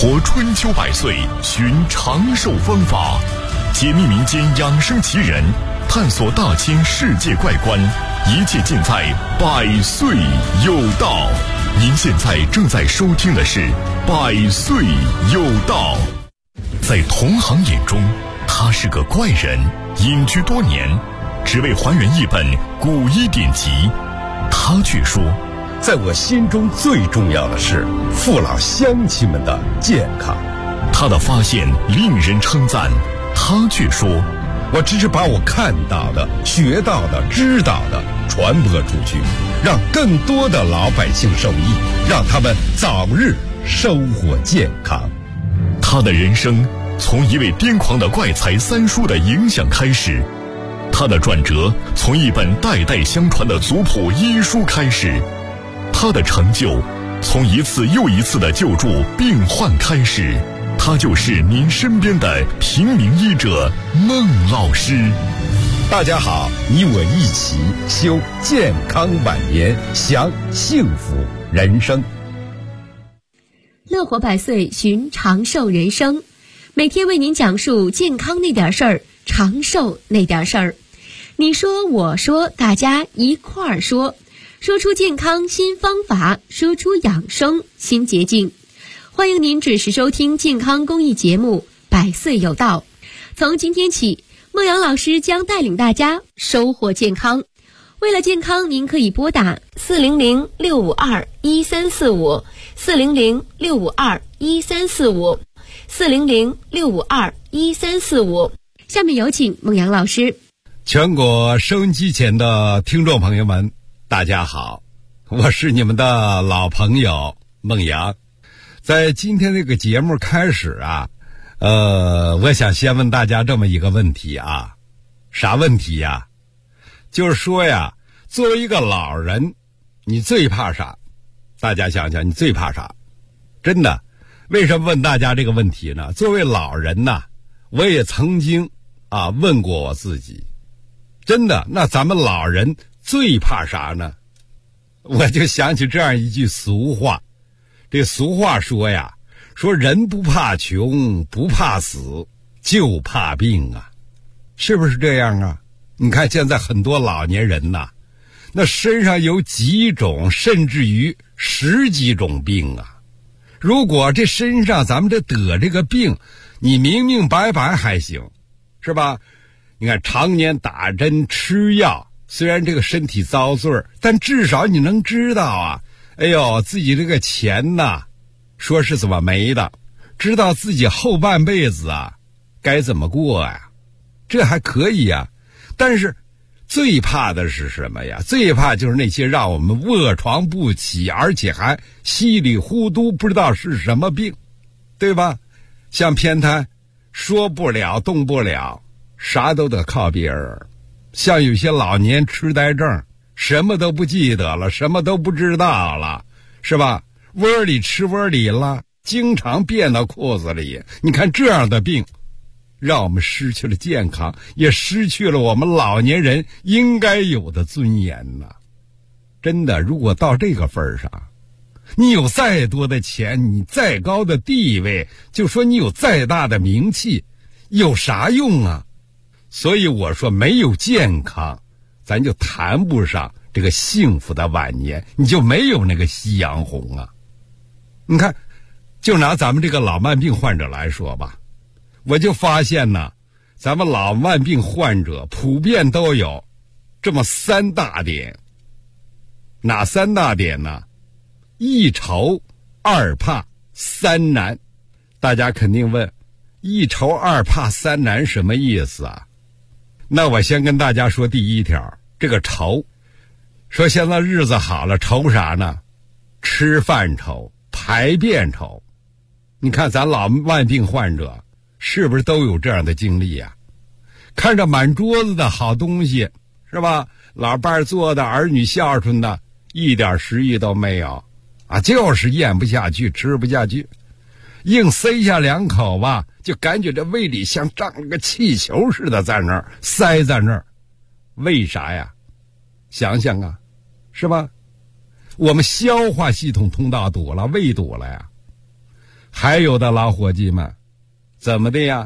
活春秋百岁，寻长寿方法，解密民间养生奇人，探索大千世界怪观，一切尽在百岁有道。您现在正在收听的是百岁有道。在同行眼中，他是个怪人，隐居多年，只为还原一本古医典籍。他却说， 在我心中最重要的是父老乡亲们的健康。 他的发现令人称赞，他却说， 我只是把我看到的、学到的、知道的传播出去，让更多的老百姓受益，让他们早日收获健康。 他的人生从一位癫狂的怪才三叔的影响开始，他的转折从一本代代相传的族谱医书开始，他的成就从一次又一次的救助病患开始。他就是您身边的平民医者孟老师。 大家好，你我一起修健康晚年，享幸福人生。 乐活百岁，寻长寿人生，每天为您讲述健康那点事儿，长寿那点事儿。你说我说，大家一块儿说，说出健康新方法，说出养生新捷径。欢迎您准时收听健康公益节目《百岁有道》。从今天起，孟阳老师将带领大家收获健康。为了健康，您可以拨打400-652-1345 400-652-1345 400-652-1345。下面有请孟阳老师。 全国收音机前的听众朋友们，大家好，我是你们的老朋友孟阳。在今天这个节目开始啊，我想先问大家这么一个问题啊，啥问题呀？就是说呀，作为一个老人，你最怕啥？大家想想，你最怕啥？真的，为什么问大家这个问题呢？作为老人呐，我也曾经问过我自己，真的，那咱们老人最怕啥呢？我就想起这样一句俗话。这俗话说呀，说人不怕穷，不怕死，就怕病啊，是不是这样啊？你看现在很多老年人呐，那身上有几种甚至于10几种病啊。如果这身上咱们得这个病，你明明白白还行，是吧？你看常年打针吃药，虽然这个身体遭罪，但至少你能知道啊，哎呦，自己这个钱呐，说是怎么没的，知道自己后半辈子啊该怎么过呀，这还可以呀。但是最怕的是什么呀？最怕就是那些让我们卧床不起，而且还稀里糊涂不知道是什么病，对吧？像偏瘫，说不了动不了，啥都得靠别人。像有些老年痴呆症，什么都不记得了，什么都不知道了，是吧？窝里吃窝里了，经常便到裤子里。你看这样的病，让我们失去了健康，也失去了我们老年人应该有的尊严呐。真的，如果到这个份上，你有再多的钱，你再高的地位，就说你有再大的名气，有啥用啊？所以我说，没有健康，咱就谈不上这个幸福的晚年，你就没有那个夕阳红啊。你看，就拿咱们这个老慢病患者来说吧，我就发现呢，咱们老慢病患者普遍都有这么3大点。哪3大点呢？1愁2怕3难。大家肯定问，1愁2怕3难什么意思啊？那我先跟大家说第一条，这个愁，说现在日子好了，愁啥呢？吃饭愁，排便愁。你看咱老慢病患者是不是都有这样的经历呀？看着满桌子的好东西，是吧？老伴做的，儿女孝顺的，一点食欲都没有啊，就是咽不下去，吃不下去，硬塞下2口吧，就感觉这胃里像胀了个气球似的，在那儿塞在那儿。为啥呀？想想啊，是吧？我们消化系统通道堵了，胃堵了呀。 还有的老伙计们，怎么的呀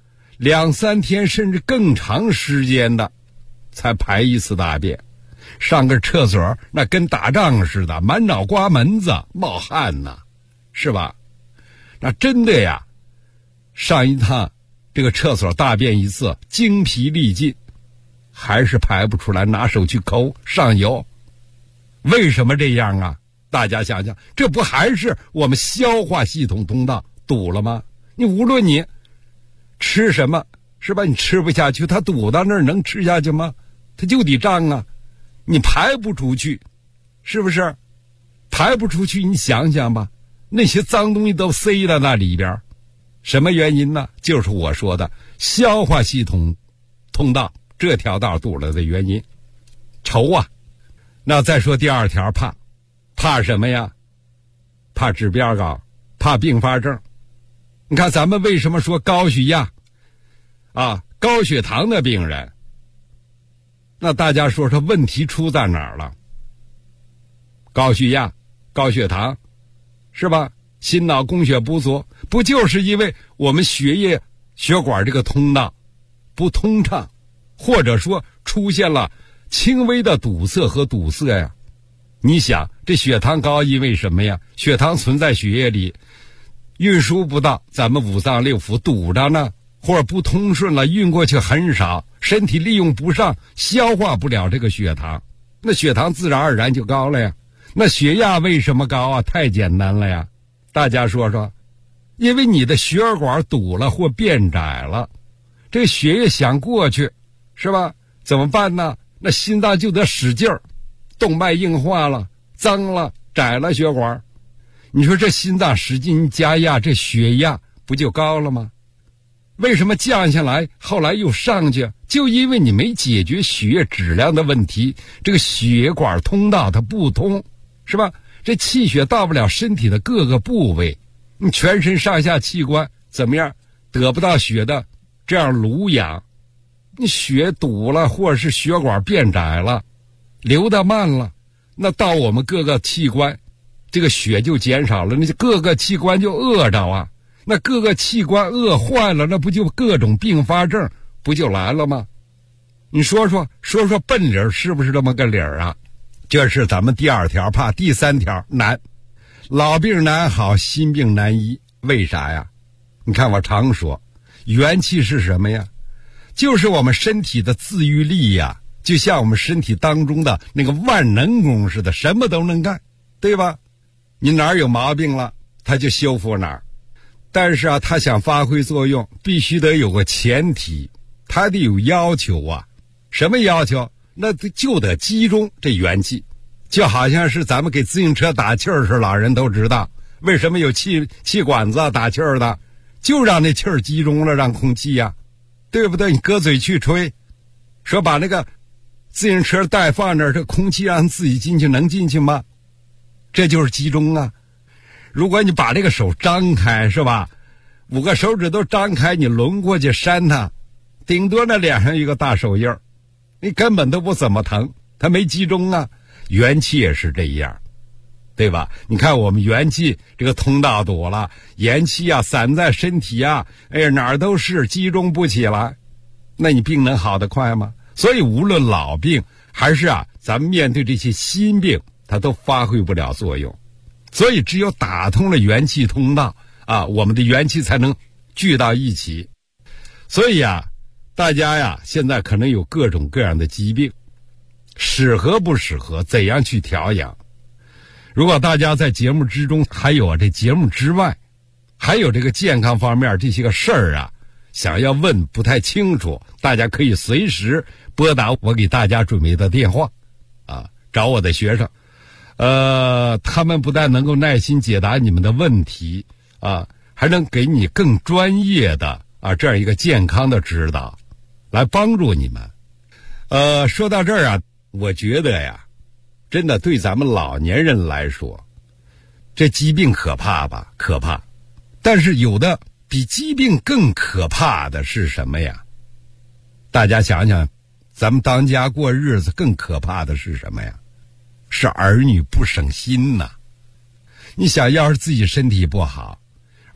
？2、3天甚至更长时间的才排一次大便，上个厕所那跟打仗似的，满脑瓜门子冒汗呐，是吧？那真的呀，上一趟这个厕所大便一次精疲力尽，还是排不出来，拿手去抠上油。为什么这样啊？大家想想，这不还是我们消化系统通道堵了吗？你无论你吃什么，是吧？你吃不下去，它堵到那儿能吃下去吗？它就得胀啊，你排不出去，是不是？排不出去，你想想吧，那些脏东西都塞到那里边，什么原因呢？就是我说的消化系统通道这条道堵了的原因。愁啊！那再说第2条，怕什么呀？怕指标高，怕并发症。你看咱们为什么说高血压啊、高血糖的病人，那大家说说问题出在哪儿了？高血压、高血糖，是吧？心脑供血不足，不就是因为我们血管这个通道不通畅，或者说出现了轻微的堵塞和堵塞呀？你想这血糖高因为什么呀？血糖存在血液里，运输不到咱们5脏6腑，堵着呢，或者不通顺了，运过去很少，身体利用不上，消化不了这个血糖，那血糖自然而然就高了呀。那血压为什么高啊？太简单了呀，大家说说，因为你的血管堵了或变窄了，这血液想过去，是吧？怎么办呢？那心脏就得使劲儿，动脉硬化了，脏了，窄了血管，你说这心脏使劲加压，这血压不就高了吗？为什么降下来后来又上去？就因为你没解决血液质量的问题，这个血管通道它不通，是吧？这气血到不了身体的各个部位，你全身上下器官怎么样得不到血的这样濡养，你血堵了，或者是血管变窄了，流得慢了，那到我们各个器官这个血就减少了，那各个器官就饿着啊，那各个器官饿坏了，那不就各种并发症不就来了吗？你说说笨理儿是不是这么个理儿啊？这是咱们第2条，怕第3条难，老病难好，新病难医。为啥呀？你看我常说，元气是什么呀？就是我们身体的自愈力呀，就像我们身体当中的那个万能功似的，什么都能干，对吧？你哪儿有毛病了，它就修复哪儿。但是啊，它想发挥作用，必须得有个前提，它得有要求啊。什么要求？那就得集中这元气，就好像是咱们给自行车打气儿时，老人都知道为什么有气管子打气儿的，就让那气儿集中了，让空气呀，对不对？你搁嘴去吹，说把那个自行车带放那儿，这空气让自己进去，能进去吗？这就是集中啊。如果你把这个手张开，是吧？5个手指都张开，你抡过去扇它，顶多那脸上一个大手印儿，你根本都不怎么疼，它没集中啊。元气也是这样，对吧？你看我们元气这个通道堵了，元气啊散在身体啊，哎呀哪儿都是，集中不起来，那你病能好得快吗？所以无论老病还是咱们面对这些新病，它都发挥不了作用。所以只有打通了元气通道我们的元气才能聚到一起。所以大家现在可能有各种各样的疾病，适合不适合，怎样去调养？如果大家在节目之中，还有这节目之外，还有这个健康方面这些个事儿想要问不太清楚，大家可以随时拨打我给大家准备的电话找我的学生，他们不但能够耐心解答你们的问题还能给你更专业的这样一个健康的指导，来帮助你们。说到这儿我觉得真的对咱们老年人来说，这疾病可怕吧？可怕。但是有的比疾病更可怕的是什么呀？大家想想，咱们当家过日子更可怕的是什么呀？是儿女不省心呐。你想要是自己身体不好，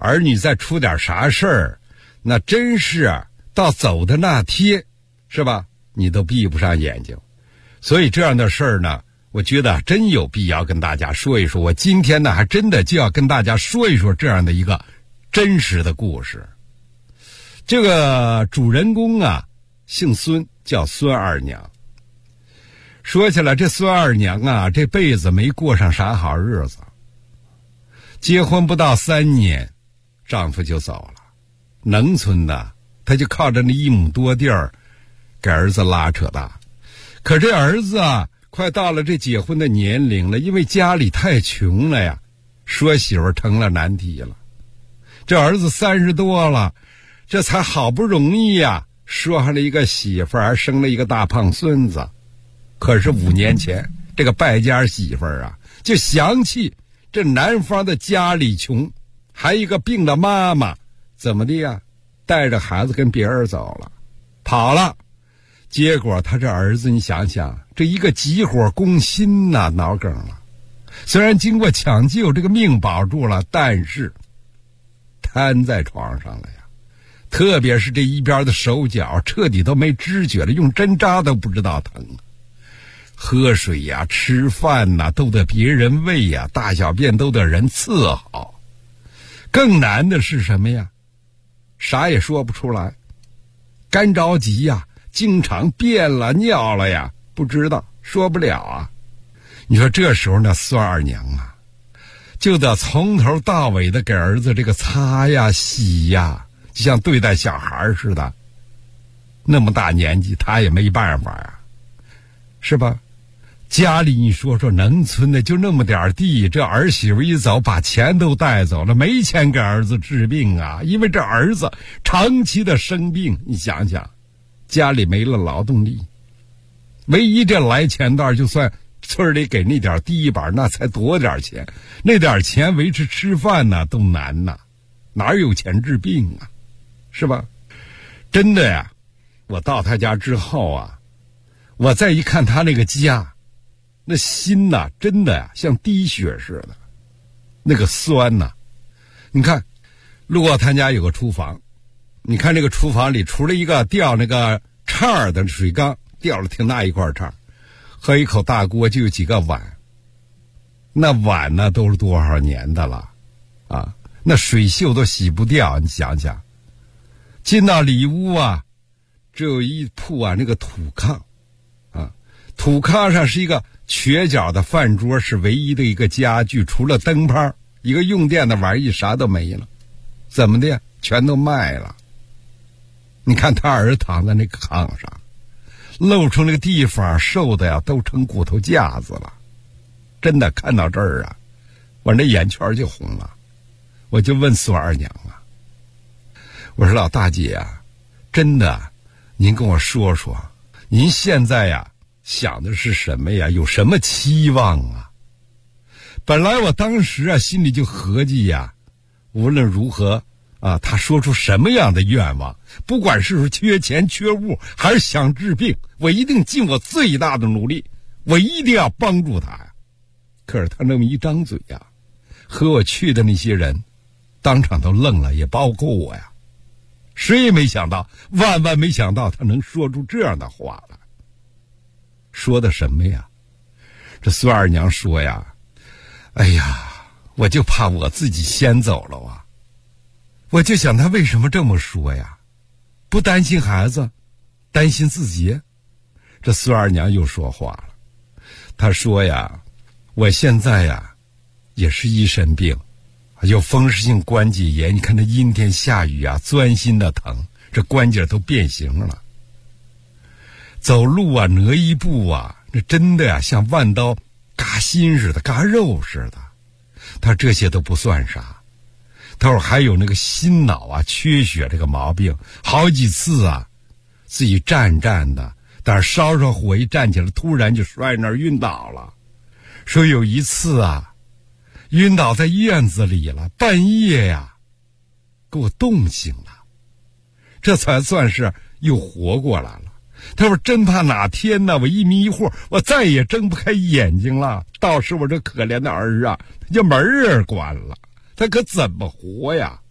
儿女再出点啥事儿，那真是到走的那天，是吧？你都闭不上眼睛。所以这样的事儿呢，我觉得真有必要跟大家说一说。我今天呢，还真的就要跟大家说一说这样的一个真实的故事。这个主人公啊，姓孙，叫孙二娘。说起来，这孙二娘啊，这辈子没过上啥好日子。结婚不到3年，丈夫就走了。农村的，她就靠着那1亩多地儿，给儿子拉扯大。可这儿子啊，快到了这结婚的年龄了，因为家里太穷了呀，说媳妇成了难题了。这儿子30多了，这才好不容易呀，说上了一个媳妇，还生了一个大胖孙子。可是5年前，这个败家媳妇啊，就想起这男方的家里穷，还一个病的妈妈，怎么的呀？带着孩子跟别人走了，跑了。结果他这儿子，你想想，这一个急火攻心呐，脑梗了。虽然经过抢救，这个命保住了，但是瘫在床上了呀。特别是这一边的手脚彻底都没知觉了，用针扎都不知道疼。喝水呀，吃饭呐，都得别人喂呀，大小便都得人伺候。更难的是什么呀？啥也说不出来，干着急呀，经常便了尿了呀，不知道，说不了啊。你说这时候呢，孙二娘啊，就得从头到尾的给儿子这个擦呀洗呀，就像对待小孩似的。那么大年纪，他也没办法呀，是吧？家里你说说，农村的就那么点地，这儿媳妇一走，把钱都带走了，没钱给儿子治病啊。因为这儿子长期的生病，你想想，家里没了劳动力，唯一这来钱道，就算村里给那点低板，那才多点钱，那点钱维持吃饭呢都难呐，哪有钱治病啊，是吧？真的呀，我到他家之后啊，我再一看他那个家，那心呐，真的呀，像滴血似的，那个酸呐。你看，路过他家有个厨房，你看这个厨房里，除了一个吊那个叉的水缸，吊了挺大一块叉，和一口大锅，就有几个碗。那碗呢，都是多少年的了啊？那水锈都洗不掉，你想想。进到里屋啊，只有一铺啊那个土炕啊，土炕上是一个瘸脚的饭桌，是唯一的一个家具，除了灯泡，一个用电的玩意啥都没了。怎么的呀？全都卖了。你看他儿躺在那个炕上，露出那个地方，瘦的呀都成骨头架子了。真的看到这儿啊，我那眼圈就红了。我就问孙二娘啊，我说老大姐啊，真的，您跟我说说，您现在呀想的是什么呀？有什么期望啊？本来我当时啊心里就合计呀，无论如何啊，他说出什么样的愿望，不管是缺钱缺物还是想治病，我一定尽我最大的努力，我一定要帮助他呀。可是他那么一张嘴呀，和我去的那些人当场都愣了，也包括我呀。谁也没想到，万万没想到他能说出这样的话来。说的什么呀？这孙二娘说呀，哎呀，我就怕我自己先走了啊。我就想他为什么这么说呀？不担心孩子，担心自己。这孙二娘又说话了，她说呀，我现在呀也是一身病，有风湿性关节炎，你看这阴天下雨啊，钻心的疼，这关节都变形了。走路啊，挪一步啊，这真的呀像万刀嘎心似的，嘎肉似的。他这些都不算啥，他说还有那个心脑啊缺血这个毛病，好几次啊自己站的，但是稍稍火一站起来，突然就摔那儿晕倒了。说有一次啊晕倒在院子里了，半夜呀给我冻醒了，这才算是又活过来了。他说真怕哪天呢我一迷糊，我再也睁不开眼睛了，到时我这可怜的儿啊他就门儿关了，他可怎么活呀？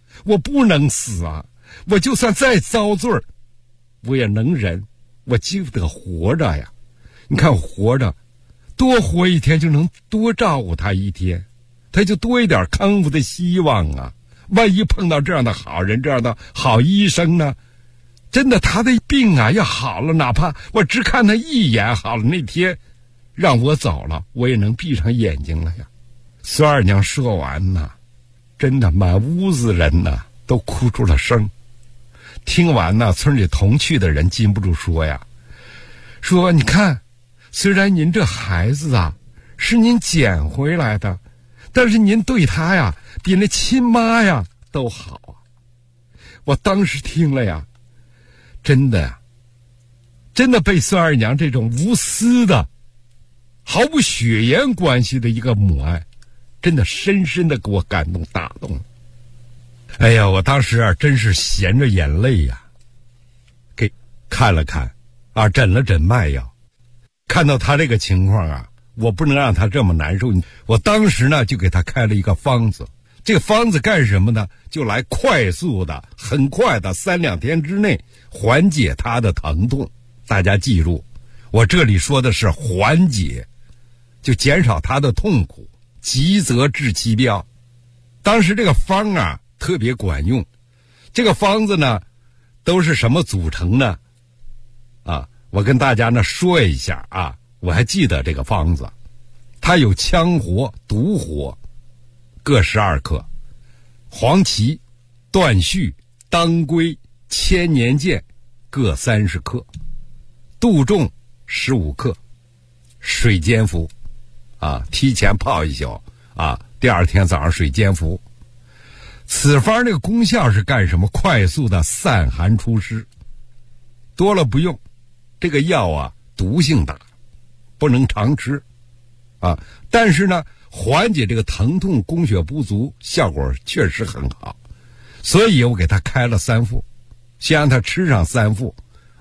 我不能死啊！我就算再遭罪儿，我也能忍，我就得活着呀！你看活着，多活一天就能多照顾他一天，他就多一点康复的希望啊！万一碰到这样的好人，这样的好医生呢？真的，他的病啊要好了，哪怕我只看他一眼好了，那天让我走了，我也能闭上眼睛了呀。孙二娘说完呢，真的满屋子人呢都哭出了声。听完呢，村里同去的人禁不住说呀，说你看，虽然您这孩子啊是您捡回来的，但是您对他呀比那亲妈呀都好啊。我当时听了呀，真的被孙二娘这种无私的毫无血缘关系的一个母爱，真的深深的给我感动打动了。哎呀，我当时啊真是含着眼泪呀，给看了看啊，诊了诊脉药，看到他这个情况啊，我不能让他这么难受，我当时呢就给他开了一个方子。这个方子干什么呢？就来快速的很快的3-2天之内缓解他的疼痛。大家记住，我这里说的是缓解，就减少他的痛苦，急则治其标。当时这个方啊特别管用。这个方子呢都是什么组成呢？我跟大家呢说一下啊，我还记得这个方子，它有羌活、独活各12克，黄芪、断续、当归、千年见各30克，杜仲15克，水煎服提前泡一宿第二天早上水煎服。此方这个功效是干什么？快速的散寒除湿，多了不用。这个药啊毒性大，不能常吃但是呢缓解这个疼痛供血不足效果确实很好，所以我给他开了3副，先让他吃上3副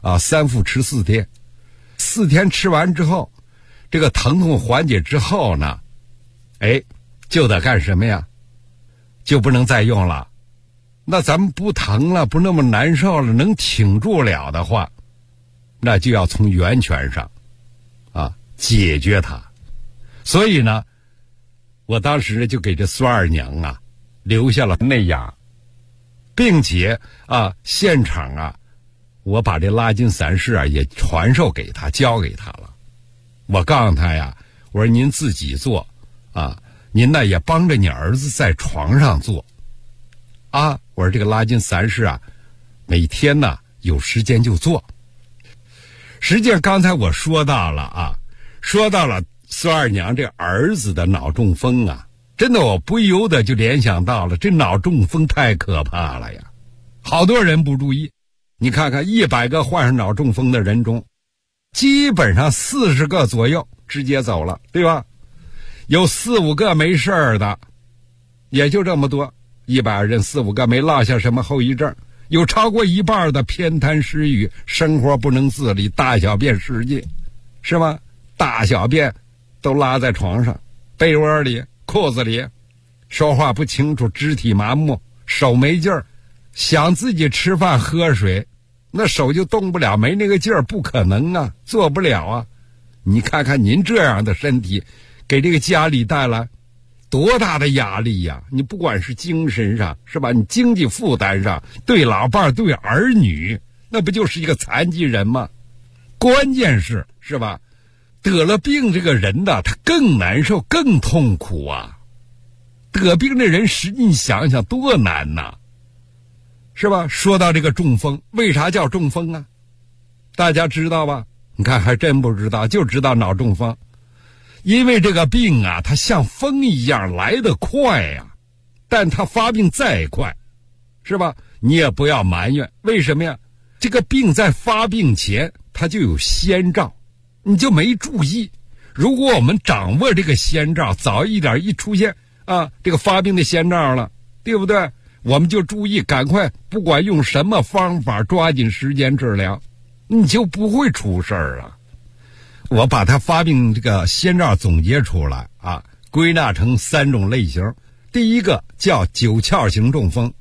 3副吃4天，4天吃完之后，这个疼痛缓解之后呢，就得干什么呀？就不能再用了。那咱们不疼了，不那么难受了，能挺住了的话，那就要从源泉上解决它。所以呢，我当时就给这孙二娘留下了内养，并且现场我把这拉筋散式也传授给他，教给他了。我告诉他呀，我说您自己做您呢也帮着你儿子在床上做我说这个拉筋散式每天呢有时间就做。实际上刚才我说到了孙二娘这儿子的脑中风真的我不由得就联想到了，这脑中风太可怕了呀，好多人不注意。你看看100个患上脑中风的人中，基本上40个左右直接走了，对吧？有4-5个没事儿的，也就这么多，100人4-5个没落下什么后遗症，有超过一半的偏瘫失语，生活不能自理，大小便失禁，是吗？大小便都拉在床上、被窝里、裤子里，说话不清楚，肢体麻木，手没劲儿，想自己吃饭喝水，那手就动不了，没那个劲儿，不可能做不了你看看您这样的身体给这个家里带来多大的压力呀！你不管是精神上是吧，你经济负担上，对老伴儿对儿女，那不就是一个残疾人吗？关键是吧，得了病这个人他更难受更痛苦得病的人实际你想想多难是吧？说到这个中风，为啥叫中风大家知道吧？你看还真不知道，就知道脑中风。因为这个病它像风一样来得快但它发病再快是吧，你也不要埋怨。为什么呀？这个病在发病前它就有先兆，你就没注意。如果我们掌握这个先兆，早一点一出现这个发病的先兆了，对不对？我们就注意，赶快不管用什么方法，抓紧时间治疗，你就不会出事儿了。我把它发病这个先兆总结出来归纳成3种类型。第一个叫9窍型中风，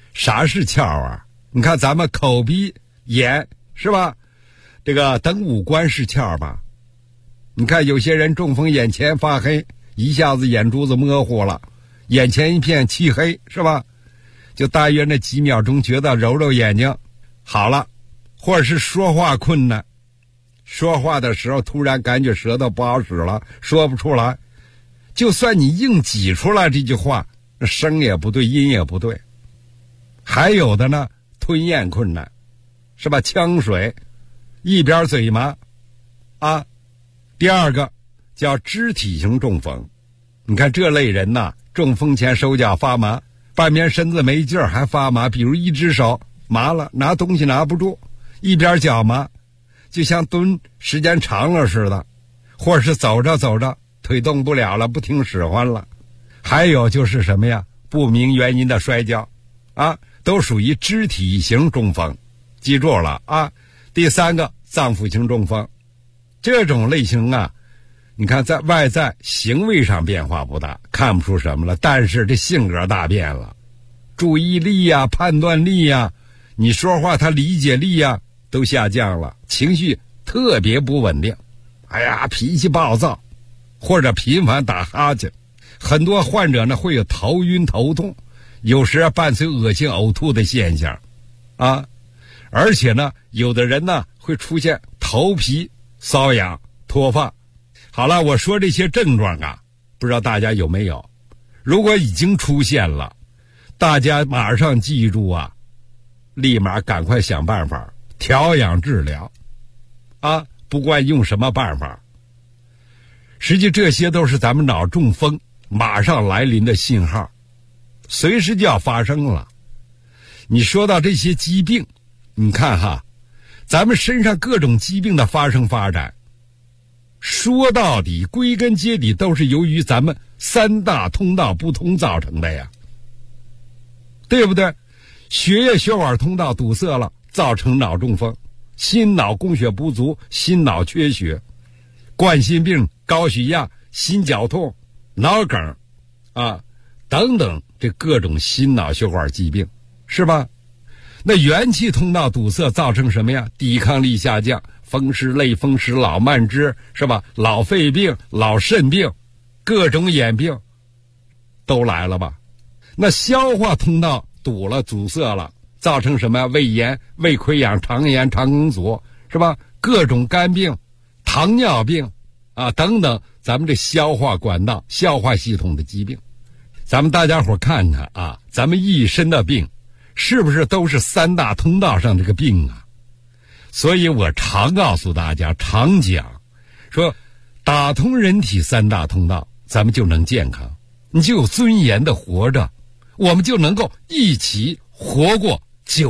啥是窍啊？你看咱们口鼻眼是吧？这个等五官是窍吧？你看有些人中风眼前发黑，一下子眼珠子模糊了，眼前一片漆黑是吧？就大约那几秒钟觉得揉揉眼睛好了，或者是说话困难，说话的时候突然感觉舌头不好使了，说不出来，就算你硬挤出来这句话，声也不对，音也不对。还有的呢，吞咽困难是吧？呛水，一边嘴麻啊。第二个叫肢体型中风，你看这类人呐，中风前手脚发麻，半边身子没劲儿还发麻，比如一只手麻了，拿东西拿不住，一边脚麻，就像蹲时间长了似的，或者是走着走着腿动不了了，不听使唤了。还有就是什么呀？不明原因的摔跤啊，都属于肢体型中风，记住了啊。第三个脏腑型中风，这种类型啊，你看在外在行为上变化不大，看不出什么了，但是这性格大变了，注意力呀、判断力呀，你说话他理解力呀都下降了，情绪特别不稳定，哎呀，脾气暴躁，或者频繁打哈欠。很多患者呢会有头晕头痛，有时伴随恶心呕吐的现象啊，而且呢有的人呢会出现头皮瘙痒脱发。好了，我说这些症状啊，不知道大家有没有，如果已经出现了，大家马上记住啊，立马赶快想办法调养治疗啊，不管用什么办法。实际这些都是咱们脑中风马上来临的信号，随时就要发生了。你说到这些疾病，你看哈，咱们身上各种疾病的发生发展，说到底归根结底都是由于咱们三大通道不通造成的呀，对不对？血液血管通道堵塞了，造成脑中风，心脑供血不足，心脑缺血，冠心病、高血压、心绞痛、脑梗啊等等，这各种心脑血管疾病是吧？那元气通道堵塞造成什么呀？抵抗力下降，风湿、类风湿、老慢支是吧？老肺病、老肾病，各种眼病都来了吧？那消化通道堵了阻塞了，造成什么呀？胃炎、胃溃疡、肠炎、肠梗阻是吧？各种肝病、糖尿病啊等等，咱们这消化管道、消化系统的疾病，咱们大家伙看看啊，咱们一身的病是不是都是三大通道上这个病啊？所以我常告诉大家，常讲说打通人体三大通道，咱们就能健康，你就有尊严的活着，我们就能够一起活过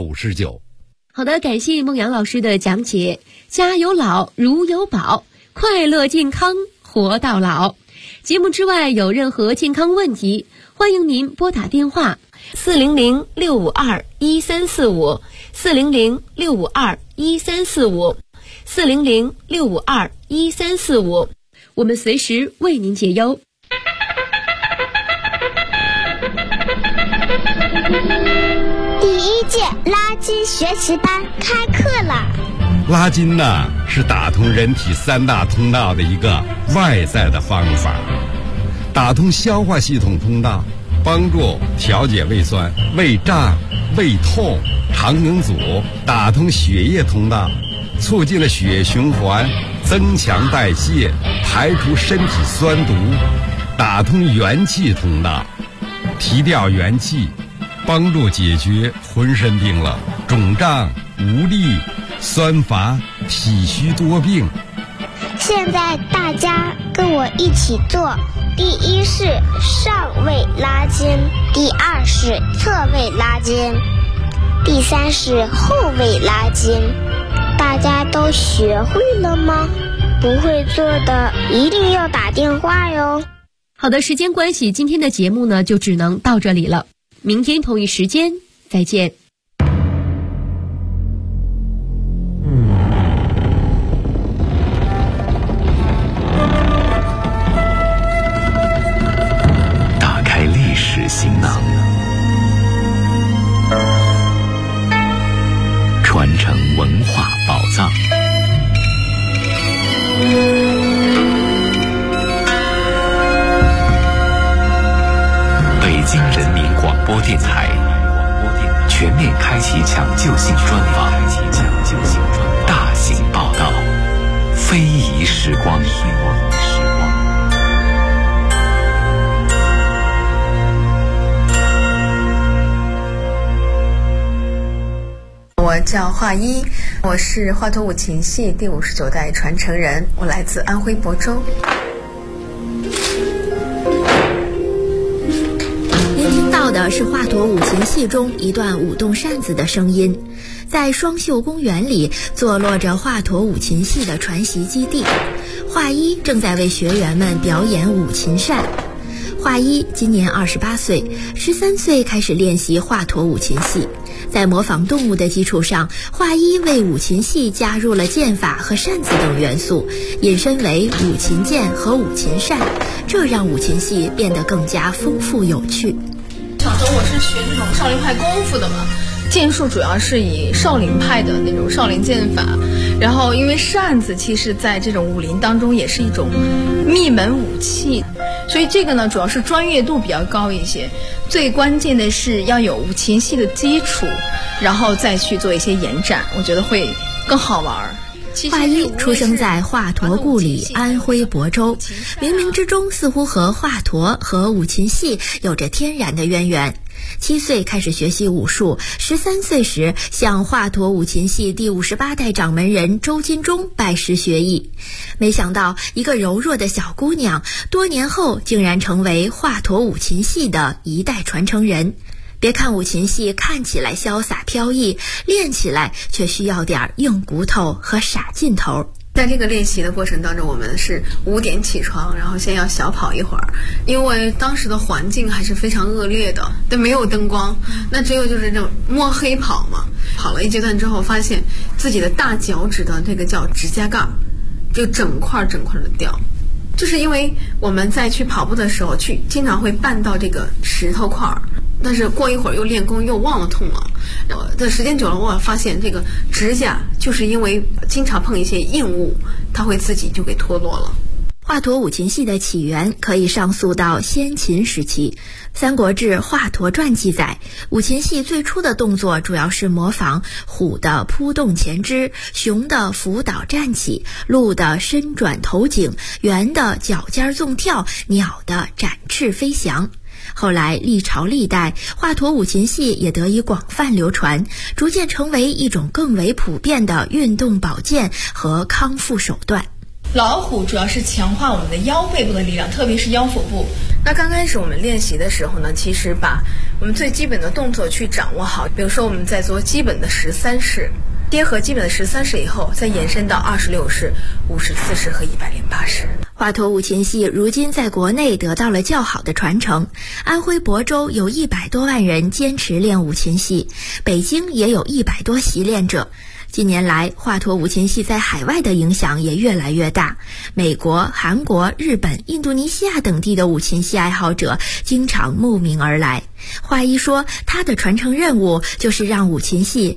99。 好的，感谢孟阳老师的讲解。家有老如有宝，快乐健康活到老。节目之外有任何健康问题，欢迎您拨打电话400-652-1345 400-652-1345 400-652-1345，我们随时为您解忧。 第1届拉筋学习班开课了。 拉筋呢，是打通人体三大通道的一个外在的方法，打通消化系统通道，帮助调节胃酸、胃胀、胃痛、肠梗阻；打通血液通道，促进了血液循环，增强代谢，排除身体酸毒；打通元气通道，提调元气，帮助解决浑身病了、肿胀、无力、酸乏、体虚多病。 现在大家跟我一起做，第1是上位拉筋，第2是侧位拉筋，第3是后位拉筋。大家都学会了吗？不会做的一定要打电话哟。 好的，时间关系，今天的节目呢就只能到这里了。明天同一时间再见。 打开历史行囊， 京人民广播电台全面开启抢救性专访，大型报道，非遗时光。 我叫华一，我是华佗五禽戏第59代传承人，我来自安徽亳州。 您听到的是华佗五禽戏中一段舞动扇子的声音。在双秀公园里坐落着华佗五禽戏的传习基地，华一正在为学员们表演五禽扇。华一今年28岁，13岁开始练习华佗五禽戏。在模仿动物的基础上，华一为五禽戏加入了剑法和扇子等元素，引申为五禽剑和五禽扇，这让五禽戏变得更加丰富有趣。 小时候我是学这种少林派功夫的嘛，剑术主要是以少林派的那种少林剑法，然后因为扇子其实在这种武林当中也是一种秘门武器，所以这个呢主要是专业度比较高一些，最关键的是要有五禽戏的基础，然后再去做一些延展，我觉得会更好玩。 华一出生在华佗故里安徽亳州，冥冥之中似乎和华佗和五禽戏有着天然的渊源。7岁开始学习武术，13岁时向华佗五禽戏第58代掌门人周金忠拜师学艺。没想到一个柔弱的小姑娘，多年后竟然成为华佗五禽戏的一代传承人。别看五禽戏看起来潇洒飘逸，练起来却需要点硬骨头和傻劲头。 在这个练习的过程当中，我们是5点起床，然后先要小跑一会儿，因为当时的环境还是非常恶劣的，但没有灯光，那只有就是这种摸黑跑嘛。跑了一阶段之后，发现自己的大脚趾的这个叫指甲盖就整块的掉，就是因为我们在去跑步的时候经常会绊到这个石头块，但是过一会儿又练功又忘了痛了，的时间久了，我发现这个指甲就是因为经常碰一些硬物，它会自己就给脱落了。 华佗五禽戏的起源可以上溯到先秦时期，《三国志·华佗传》记载，五禽戏最初的动作主要是模仿虎的扑动前肢，熊的伏倒站起，鹿的伸转头颈，猿的脚尖纵跳，鸟的展翅飞翔。后来历朝历代，华佗五禽戏也得以广泛流传，逐渐成为一种更为普遍的运动保健和康复手段。 老虎主要是强化我们的腰背部的力量，特别是腰腹部。那刚开始我们练习的时候呢，其实把我们最基本的动作去掌握好，比如说我们在做基本的13式，结合基本的13式以后，再延伸到26式、54式和108式。 华佗五禽戏如今在国内得到了较好的传承，安徽亳州有100多万人坚持练五禽戏，北京也有100多习练者。近年来，华佗五禽戏在海外的影响也越来越大，美国、韩国、日本、印度尼西亚等地的五禽戏爱好者经常慕名而来。华一说，他的传承任务就是让五禽戏